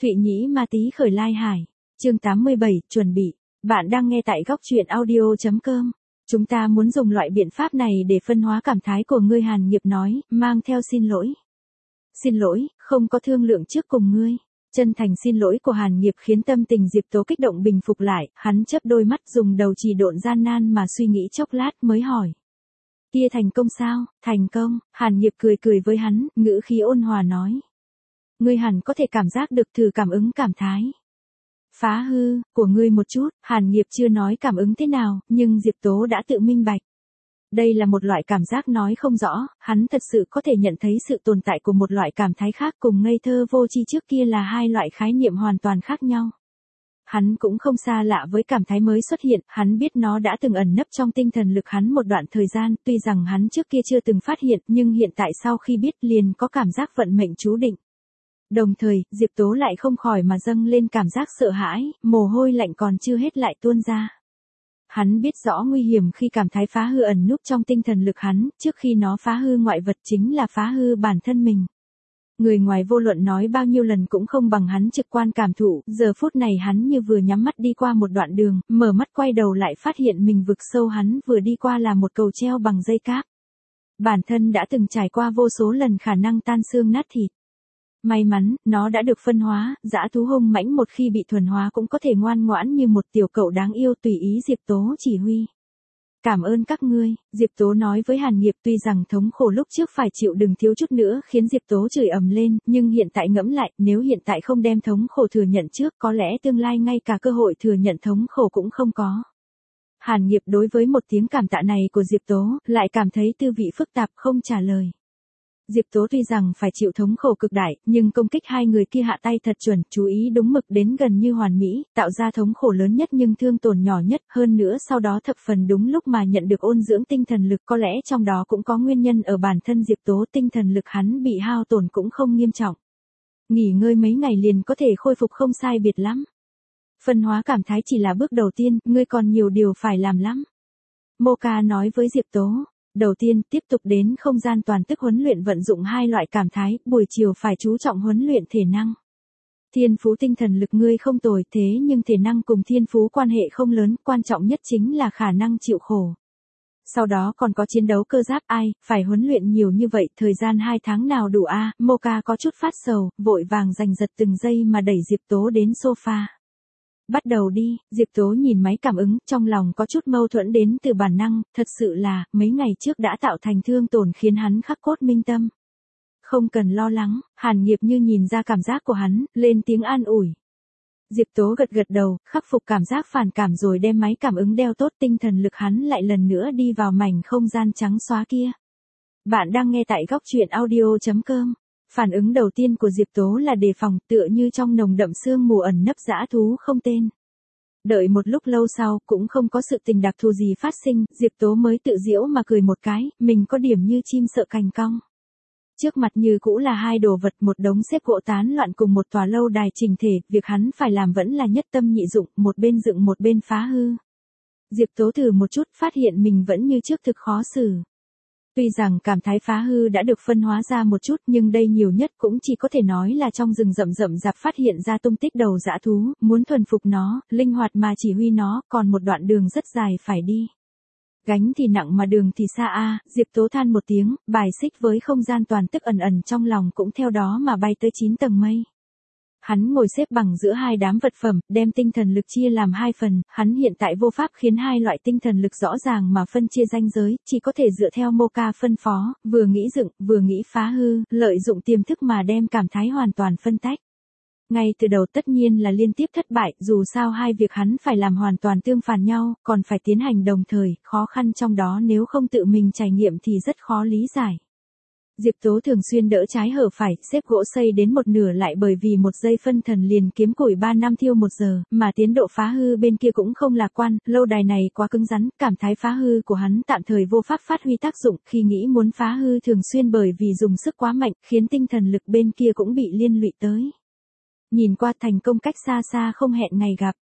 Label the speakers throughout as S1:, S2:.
S1: Thụy Nhĩ Ma Tý khởi lai hải. Chương 87, chuẩn bị. Bạn đang nghe tại góc truyện audio.com. Chúng ta muốn dùng loại biện pháp này để phân hóa cảm thái của ngươi, Hàn Nghiệp nói, mang theo xin lỗi. Xin lỗi, không có thương lượng trước cùng ngươi. Chân thành xin lỗi của Hàn Nghiệp khiến tâm tình Diệp Tố kích động bình phục lại, hắn chớp đôi mắt dùng đầu chỉ độn gian nan mà suy nghĩ chốc lát mới hỏi. Kia thành công sao? Thành công, Hàn Nghiệp cười cười với hắn, ngữ khí ôn hòa nói. Ngươi hẳn có thể cảm giác được thử cảm ứng cảm thái. Phá hư, của ngươi một chút, Hàn Nghiệp chưa nói cảm ứng thế nào, nhưng Diệp Tố đã tự minh bạch. Đây là một loại cảm giác nói không rõ, hắn thật sự có thể nhận thấy sự tồn tại của một loại cảm thái khác cùng ngây thơ vô tri trước kia là hai loại khái niệm hoàn toàn khác nhau. Hắn cũng không xa lạ với cảm thái mới xuất hiện, hắn biết nó đã từng ẩn nấp trong tinh thần lực hắn một đoạn thời gian, tuy rằng hắn trước kia chưa từng phát hiện, nhưng hiện tại sau khi biết liền có cảm giác vận mệnh chú định. Đồng thời, Diệp Tố lại không khỏi mà dâng lên cảm giác sợ hãi, mồ hôi lạnh còn chưa hết lại tuôn ra. Hắn biết rõ nguy hiểm khi cảm thái phá hư ẩn núp trong tinh thần lực hắn, trước khi nó phá hư ngoại vật chính là phá hư bản thân mình. Người ngoài vô luận nói bao nhiêu lần cũng không bằng hắn trực quan cảm thụ, giờ phút này hắn như vừa nhắm mắt đi qua một đoạn đường, mở mắt quay đầu lại phát hiện mình vực sâu hắn vừa đi qua là một cầu treo bằng dây cáp. Bản thân đã từng trải qua vô số lần khả năng tan xương nát thịt. May mắn, nó đã được phân hóa, dã thú hung mãnh một khi bị thuần hóa cũng có thể ngoan ngoãn như một tiểu cậu đáng yêu tùy ý Diệp Tố chỉ huy. Cảm ơn các ngươi, Diệp Tố nói với Hàn Nghiệp, tuy rằng thống khổ lúc trước phải chịu đựng thiếu chút nữa khiến Diệp Tố chửi ầm lên, nhưng hiện tại ngẫm lại, nếu hiện tại không đem thống khổ thừa nhận trước có lẽ tương lai ngay cả cơ hội thừa nhận thống khổ cũng không có. Hàn Nghiệp đối với một tiếng cảm tạ này của Diệp Tố, lại cảm thấy tư vị phức tạp không trả lời. Diệp Tố tuy rằng phải chịu thống khổ cực đại, nhưng công kích hai người kia hạ tay thật chuẩn, chú ý đúng mực đến gần như hoàn mỹ, tạo ra thống khổ lớn nhất nhưng thương tổn nhỏ nhất, hơn nữa sau đó thập phần đúng lúc mà nhận được ôn dưỡng tinh thần lực, có lẽ trong đó cũng có nguyên nhân ở bản thân Diệp Tố, tinh thần lực hắn bị hao tổn cũng không nghiêm trọng. Nghỉ ngơi mấy ngày liền có thể khôi phục không sai biệt lắm. Phân hóa cảm thái chỉ là bước đầu tiên, ngươi còn nhiều điều phải làm lắm. Moka nói với Diệp Tố. Đầu tiên, tiếp tục đến không gian toàn tức huấn luyện vận dụng hai loại cảm thái, buổi chiều phải chú trọng huấn luyện thể năng. Thiên phú tinh thần lực ngươi không tồi, thế nhưng thể năng cùng thiên phú quan hệ không lớn, quan trọng nhất chính là khả năng chịu khổ. Sau đó còn có chiến đấu cơ giáp, ai, phải huấn luyện nhiều như vậy, thời gian 2 tháng nào đủ a? Moka có chút phát sầu, vội vàng giành giật từng giây mà đẩy Diệp Tố đến sofa. Bắt đầu đi, Diệp Tố nhìn máy cảm ứng, trong lòng có chút mâu thuẫn đến từ bản năng, thật sự là, mấy ngày trước đã tạo thành thương tổn khiến hắn khắc cốt minh tâm. Không cần lo lắng, Hàn Nghiệp như nhìn ra cảm giác của hắn, lên tiếng an ủi. Diệp Tố gật gật đầu, khắc phục cảm giác phản cảm rồi đem máy cảm ứng đeo tốt, tinh thần lực hắn lại lần nữa đi vào mảnh không gian trắng xóa kia. Bạn đang nghe tại góc truyện audio.com. Phản ứng đầu tiên của Diệp Tố là đề phòng, tựa như trong nồng đậm sương mù ẩn nấp dã thú không tên. Đợi một lúc lâu sau, cũng không có sự tình đặc thù gì phát sinh, Diệp Tố mới tự giễu mà cười một cái, mình có điểm như chim sợ cành cong. Trước mặt như cũ là hai đồ vật, một đống xếp gỗ tán loạn cùng một tòa lâu đài chỉnh thể, việc hắn phải làm vẫn là nhất tâm nhị dụng, một bên dựng một bên phá hư. Diệp Tố thử một chút, phát hiện mình vẫn như trước thực khó xử. Tuy rằng cảm thái phá hư đã được phân hóa ra một chút, nhưng đây nhiều nhất cũng chỉ có thể nói là trong rừng rậm rậm rạp phát hiện ra tung tích đầu dã thú, muốn thuần phục nó, linh hoạt mà chỉ huy nó, còn một đoạn đường rất dài phải đi. Gánh thì nặng mà đường thì xa a, Diệp Tố than một tiếng, bài xích với không gian toàn tức ẩn ẩn trong lòng cũng theo đó mà bay tới 9 tầng mây. Hắn ngồi xếp bằng giữa hai đám vật phẩm, đem tinh thần lực chia làm hai phần, hắn hiện tại vô pháp khiến hai loại tinh thần lực rõ ràng mà phân chia ranh giới, chỉ có thể dựa theo Moka phân phó, vừa nghĩ dựng, vừa nghĩ phá hư, lợi dụng tiềm thức mà đem cảm thái hoàn toàn phân tách. Ngay từ đầu tất nhiên là liên tiếp thất bại, dù sao hai việc hắn phải làm hoàn toàn tương phản nhau, còn phải tiến hành đồng thời, khó khăn trong đó nếu không tự mình trải nghiệm thì rất khó lý giải. Diệp Tố thường xuyên đỡ trái hở phải, xếp gỗ xây đến một nửa lại bởi vì một giây phân thần liền kiếm củi 3 năm thiêu 1 giờ, mà tiến độ phá hư bên kia cũng không lạc quan, lâu đài này quá cứng rắn, cảm thái phá hư của hắn tạm thời vô pháp phát huy tác dụng, khi nghĩ muốn phá hư thường xuyên bởi vì dùng sức quá mạnh, khiến tinh thần lực bên kia cũng bị liên lụy tới. Nhìn qua thành công cách xa xa không hẹn ngày gặp.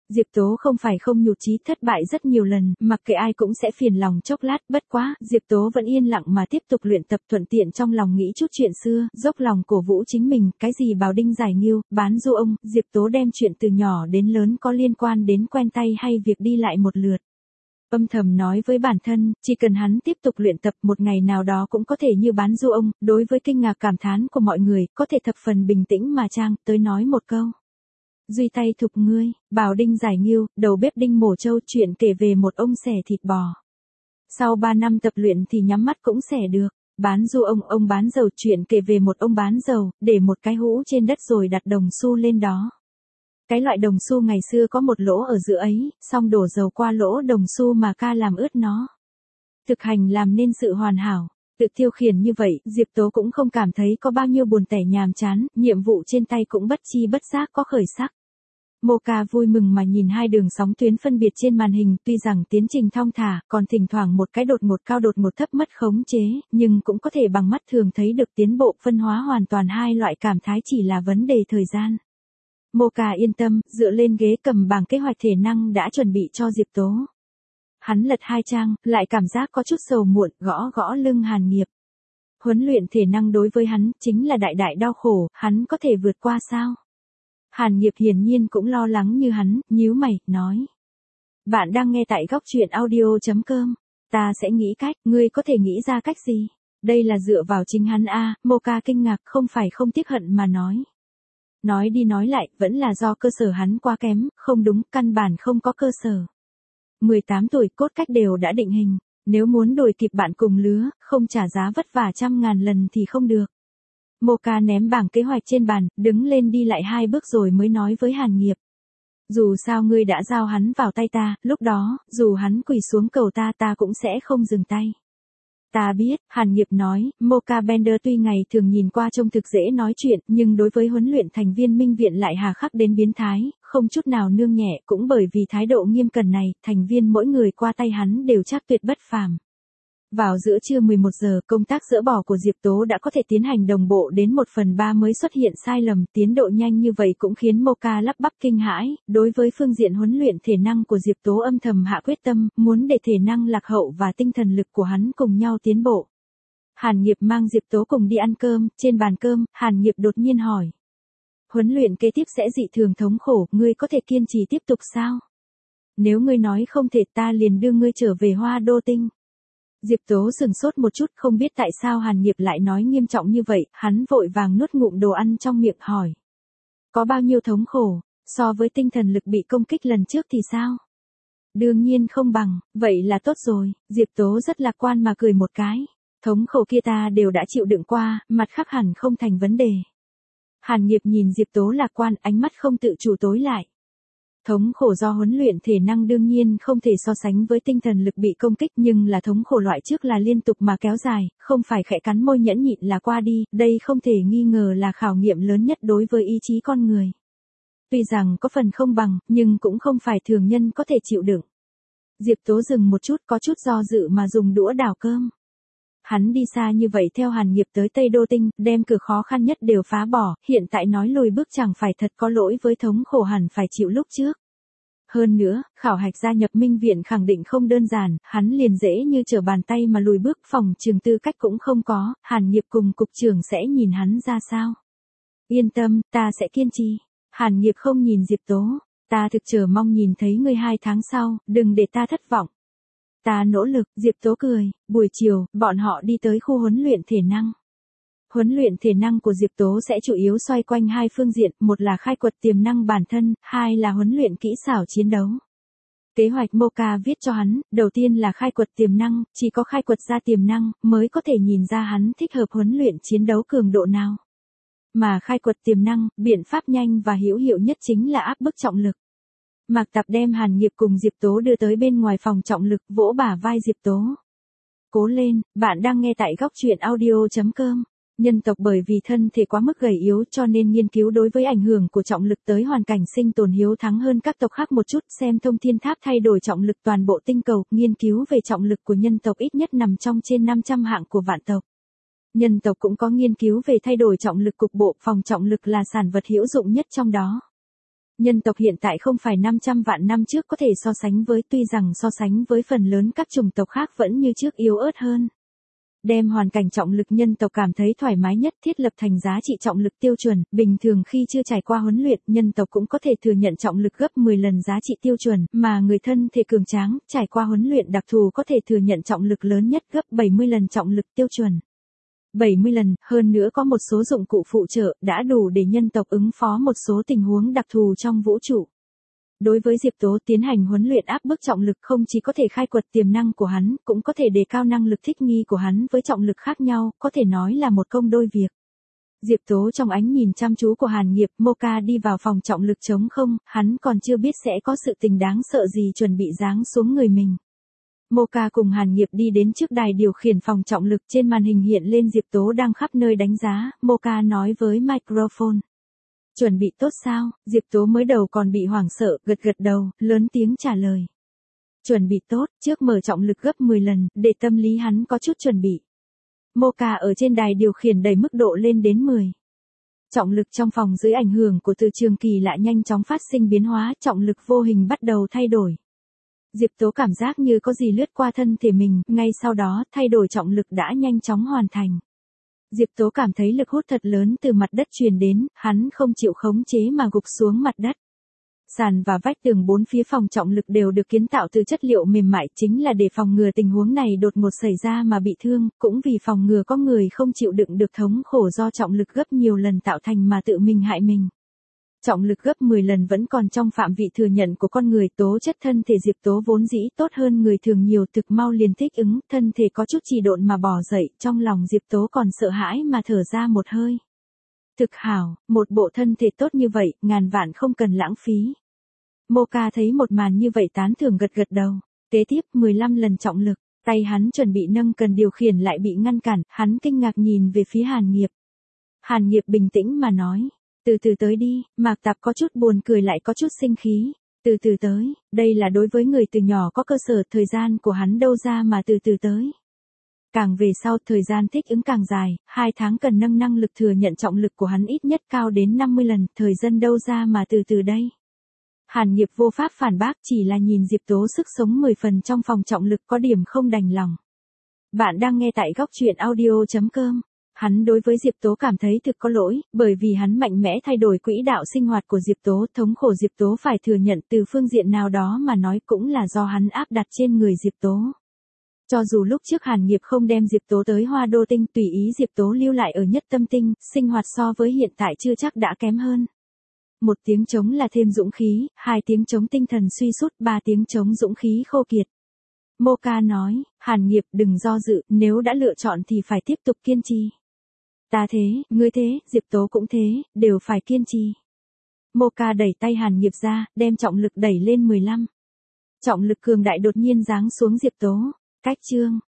S1: Diệp Tố không phải không nhụt chí, thất bại rất nhiều lần, mặc kệ ai cũng sẽ phiền lòng chốc lát, bất quá, Diệp Tố vẫn yên lặng mà tiếp tục luyện tập, thuận tiện trong lòng nghĩ chút chuyện xưa, dốc lòng cổ vũ chính mình, cái gì bào đinh giải nghiêu, bán du ông, Diệp Tố đem chuyện từ nhỏ đến lớn có liên quan đến quen tay hay việc đi lại một lượt. Âm thầm nói với bản thân, chỉ cần hắn tiếp tục luyện tập một ngày nào đó cũng có thể như bán du ông, đối với kinh ngạc cảm thán của mọi người, có thể thập phần bình tĩnh mà trang, tới nói một câu. Duy tay thục ngươi, bào đinh giải nghiêu, đầu bếp đinh mổ trâu, chuyện kể về một ông xẻ thịt bò. Sau 3 năm tập luyện thì nhắm mắt cũng xẻ được. Bán du ông bán dầu, chuyện kể về một ông bán dầu, để một cái hũ trên đất rồi đặt đồng xu lên đó. Cái loại đồng xu ngày xưa có một lỗ ở giữa ấy, xong đổ dầu qua lỗ đồng xu mà ca làm ướt nó. Thực hành làm nên sự hoàn hảo. Tự tiêu khiển như vậy, Diệp Tố cũng không cảm thấy có bao nhiêu buồn tẻ nhàm chán, nhiệm vụ trên tay cũng bất chi bất giác có khởi sắc. Mocha vui mừng mà nhìn hai đường sóng tuyến phân biệt trên màn hình, tuy rằng tiến trình thong thả, còn thỉnh thoảng một cái đột ngột cao đột ngột thấp mất khống chế, nhưng cũng có thể bằng mắt thường thấy được tiến bộ phân hóa hoàn toàn hai loại cảm thái chỉ là vấn đề thời gian. Mocha yên tâm, dựa lên ghế cầm bảng kế hoạch thể năng đã chuẩn bị cho Diệp Tố. Hắn lật 2 trang, lại cảm giác có chút sầu muộn, gõ gõ lưng Hàn Nghiệp. Huấn luyện thể năng đối với hắn, chính là đại đại đau khổ, hắn có thể vượt qua sao? Hàn Nghiệp hiển nhiên cũng lo lắng như hắn, nhíu mày, nói. Bạn đang nghe tại góc truyện audio.com. Ta sẽ nghĩ cách, ngươi có thể nghĩ ra cách gì? Đây là dựa vào chính hắn a. Mocha kinh ngạc, không phải không tiếc hận mà nói. Nói đi nói lại, vẫn là do cơ sở hắn quá kém, không đúng, căn bản không có cơ sở. 18 tuổi cốt cách đều đã định hình, nếu muốn đuổi kịp bạn cùng lứa, không trả giá vất vả trăm ngàn lần thì không được. Mocha ném bảng kế hoạch trên bàn, đứng lên đi lại 2 bước rồi mới nói với Hàn Nghiệp. Dù sao ngươi đã giao hắn vào tay ta, lúc đó, dù hắn quỳ xuống cầu ta cũng sẽ không dừng tay. Ta biết, Hàn Nghiệp nói, Mocha Bender tuy ngày thường nhìn qua trông thực dễ nói chuyện, nhưng đối với huấn luyện thành viên minh viện lại hà khắc đến biến thái, không chút nào nương nhẹ, cũng bởi vì thái độ nghiêm cẩn này, thành viên mỗi người qua tay hắn đều chắc tuyệt bất phàm. Vào giữa trưa 11 giờ, công tác dỡ bỏ của Diệp Tố đã có thể tiến hành đồng bộ đến 1/3 mới xuất hiện sai lầm, tiến độ nhanh như vậy cũng khiến Mocha lắp bắp kinh hãi, đối với phương diện huấn luyện thể năng của Diệp Tố âm thầm hạ quyết tâm, muốn để thể năng lạc hậu và tinh thần lực của hắn cùng nhau tiến bộ. Hàn Nghiệp mang Diệp Tố cùng đi ăn cơm, trên bàn cơm, Hàn Nghiệp đột nhiên hỏi. Huấn luyện kế tiếp sẽ dị thường thống khổ, ngươi có thể kiên trì tiếp tục sao? Nếu ngươi nói không thể ta liền đưa ngươi trở về Hoa Đô Tinh. Diệp Tố sừng sốt một chút, không biết tại sao Hàn Nghiệp lại nói nghiêm trọng như vậy, hắn vội vàng nuốt ngụm đồ ăn trong miệng hỏi. Có bao nhiêu thống khổ, so với tinh thần lực bị công kích lần trước thì sao? Đương nhiên không bằng, vậy là tốt rồi, Diệp Tố rất lạc quan mà cười một cái. Thống khổ kia ta đều đã chịu đựng qua, mặt khác hẳn không thành vấn đề. Hàn Nghiệp nhìn Diệp Tố lạc quan, ánh mắt không tự chủ tối lại. Thống khổ do huấn luyện thể năng đương nhiên không thể so sánh với tinh thần lực bị công kích, nhưng là thống khổ loại trước là liên tục mà kéo dài, không phải khẽ cắn môi nhẫn nhịn là qua đi, đây không thể nghi ngờ là khảo nghiệm lớn nhất đối với ý chí con người. Tuy rằng có phần không bằng, nhưng cũng không phải thường nhân có thể chịu đựng. Diệp Tố dừng một chút, có chút do dự mà dùng đũa đảo cơm. Hắn đi xa như vậy theo Hàn Nghiệp tới Tây Đô Tinh, đem cửa khó khăn nhất đều phá bỏ, hiện tại nói lùi bước chẳng phải thật có lỗi với thống khổ hẳn phải chịu lúc trước. Hơn nữa, khảo hạch gia nhập minh viện khẳng định không đơn giản, hắn liền dễ như trở bàn tay mà lùi bước, phòng trường tư cách cũng không có, Hàn Nghiệp cùng cục trưởng sẽ nhìn hắn ra sao. Yên tâm, ta sẽ kiên trì. Hàn Nghiệp không nhìn Diệp Tố, ta thực chờ mong nhìn thấy ngươi 2 tháng sau, đừng để ta thất vọng. Ta nỗ lực, Diệp Tố cười, buổi chiều, bọn họ đi tới khu huấn luyện thể năng. Huấn luyện thể năng của Diệp Tố sẽ chủ yếu xoay quanh 2 phương diện, một là khai quật tiềm năng bản thân, 2 là huấn luyện kỹ xảo chiến đấu. Kế hoạch Mocha viết cho hắn, đầu tiên là khai quật tiềm năng, chỉ có khai quật ra tiềm năng, mới có thể nhìn ra hắn thích hợp huấn luyện chiến đấu cường độ nào. Mà khai quật tiềm năng, biện pháp nhanh và hữu hiệu nhất chính là áp bức trọng lực. Mạc Tạp đem Hàn Nghiệp cùng Diệp Tố đưa tới bên ngoài phòng trọng lực, vỗ bả vai Diệp Tố. Cố lên, bạn đang nghe tại góc truyện audio.com. Nhân tộc bởi vì thân thể quá mức gầy yếu cho nên nghiên cứu đối với ảnh hưởng của trọng lực tới hoàn cảnh sinh tồn hiếu thắng hơn các tộc khác một chút, xem Thông Thiên Tháp thay đổi trọng lực toàn bộ tinh cầu, nghiên cứu về trọng lực của nhân tộc ít nhất nằm trong trên 500 hạng của vạn tộc. Nhân tộc cũng có nghiên cứu về thay đổi trọng lực cục bộ, phòng trọng lực là sản vật hữu dụng nhất trong đó. Nhân tộc hiện tại không phải 500 vạn năm trước có thể so sánh với, tuy rằng so sánh với phần lớn các chủng tộc khác vẫn như trước yếu ớt hơn. Đem hoàn cảnh trọng lực nhân tộc cảm thấy thoải mái nhất thiết lập thành giá trị trọng lực tiêu chuẩn, bình thường khi chưa trải qua huấn luyện, nhân tộc cũng có thể thừa nhận trọng lực gấp 10 lần giá trị tiêu chuẩn, mà người thân thể cường tráng, trải qua huấn luyện đặc thù có thể thừa nhận trọng lực lớn nhất gấp 70 lần trọng lực tiêu chuẩn. 70 lần, hơn nữa có một số dụng cụ phụ trợ, đã đủ để nhân tộc ứng phó một số tình huống đặc thù trong vũ trụ. Đối với Diệp Tố tiến hành huấn luyện áp bức trọng lực không chỉ có thể khai quật tiềm năng của hắn, cũng có thể đề cao năng lực thích nghi của hắn với trọng lực khác nhau, có thể nói là một công đôi việc. Diệp Tố trong ánh nhìn chăm chú của Hàn Nghiệp, Moka đi vào phòng trọng lực trống không, hắn còn chưa biết sẽ có sự tình đáng sợ gì chuẩn bị giáng xuống người mình. Moka cùng Hàn Nghiệp đi đến trước đài điều khiển phòng trọng lực, trên màn hình hiện lên Diệp Tố đang khắp nơi đánh giá, Moka nói với microphone. Chuẩn bị tốt sao? Diệp Tố mới đầu còn bị hoảng sợ, gật gật đầu, lớn tiếng trả lời. Chuẩn bị tốt, trước mở trọng lực gấp 10 lần, để tâm lý hắn có chút chuẩn bị. Moka ở trên đài điều khiển đẩy mức độ lên đến 10. Trọng lực trong phòng dưới ảnh hưởng của từ trường kỳ lạ nhanh chóng phát sinh biến hóa, trọng lực vô hình bắt đầu thay đổi. Diệp Tố cảm giác như có gì lướt qua thân thể mình, ngay sau đó, thay đổi trọng lực đã nhanh chóng hoàn thành. Diệp Tố cảm thấy lực hút thật lớn từ mặt đất truyền đến, hắn không chịu khống chế mà gục xuống mặt đất. Sàn và vách tường bốn phía phòng trọng lực đều được kiến tạo từ chất liệu mềm mại, chính là để phòng ngừa tình huống này đột ngột xảy ra mà bị thương, cũng vì phòng ngừa có người không chịu đựng được thống khổ do trọng lực gấp nhiều lần tạo thành mà tự mình hại mình. Trọng lực gấp 10 lần vẫn còn trong phạm vị thừa nhận của con người, tố chất thân thể Diệp Tố vốn dĩ tốt hơn người thường nhiều, thực mau liền thích ứng, thân thể có chút trì độn mà bò dậy, trong lòng Diệp Tố còn sợ hãi mà thở ra một hơi. Thực hảo, một bộ thân thể tốt như vậy, ngàn vạn không cần lãng phí. Moka thấy một màn như vậy tán thưởng gật gật đầu. Kế tiếp 15 lần trọng lực, tay hắn chuẩn bị nâng cần điều khiển lại bị ngăn cản, hắn kinh ngạc nhìn về phía Hàn Nghiệp. Hàn Nghiệp bình tĩnh mà nói. Từ từ tới đi, Mạc Tạp có chút buồn cười lại có chút sinh khí. Từ từ tới, đây là đối với người từ nhỏ có cơ sở, thời gian của hắn đâu ra mà từ từ tới. Càng về sau, thời gian thích ứng càng dài, 2 tháng cần nâng năng lực thừa nhận trọng lực của hắn ít nhất cao đến 50 lần, thời gian đâu ra mà từ từ đây. Hàn Nghiệp vô pháp phản bác, chỉ là nhìn Diệp Tố sức sống 10 phần trong phòng trọng lực có điểm không đành lòng. Bạn đang nghe tại góc truyện audio.com. Hắn đối với Diệp Tố cảm thấy thực có lỗi, bởi vì hắn mạnh mẽ thay đổi quỹ đạo sinh hoạt của Diệp Tố, thống khổ Diệp Tố phải thừa nhận từ phương diện nào đó mà nói cũng là do hắn áp đặt trên người Diệp Tố. Cho dù lúc trước Hàn Nghiệp không đem Diệp Tố tới Hoa Đô Tinh, tùy ý Diệp Tố lưu lại ở Nhất Tâm Tinh, sinh hoạt so với hiện tại chưa chắc đã kém hơn. 1 tiếng trống là thêm dũng khí, 2 tiếng trống tinh thần suy sút, 3 tiếng trống dũng khí khô kiệt. Moka nói, Hàn Nghiệp đừng do dự, nếu đã lựa chọn thì phải tiếp tục kiên trì. Ta thế, ngươi thế, Diệp Tố cũng thế, đều phải kiên trì. Moka đẩy tay Hàn Nghiệp ra, đem trọng lực đẩy lên 15. Trọng lực cường đại đột nhiên giáng xuống Diệp Tố. Cách chương.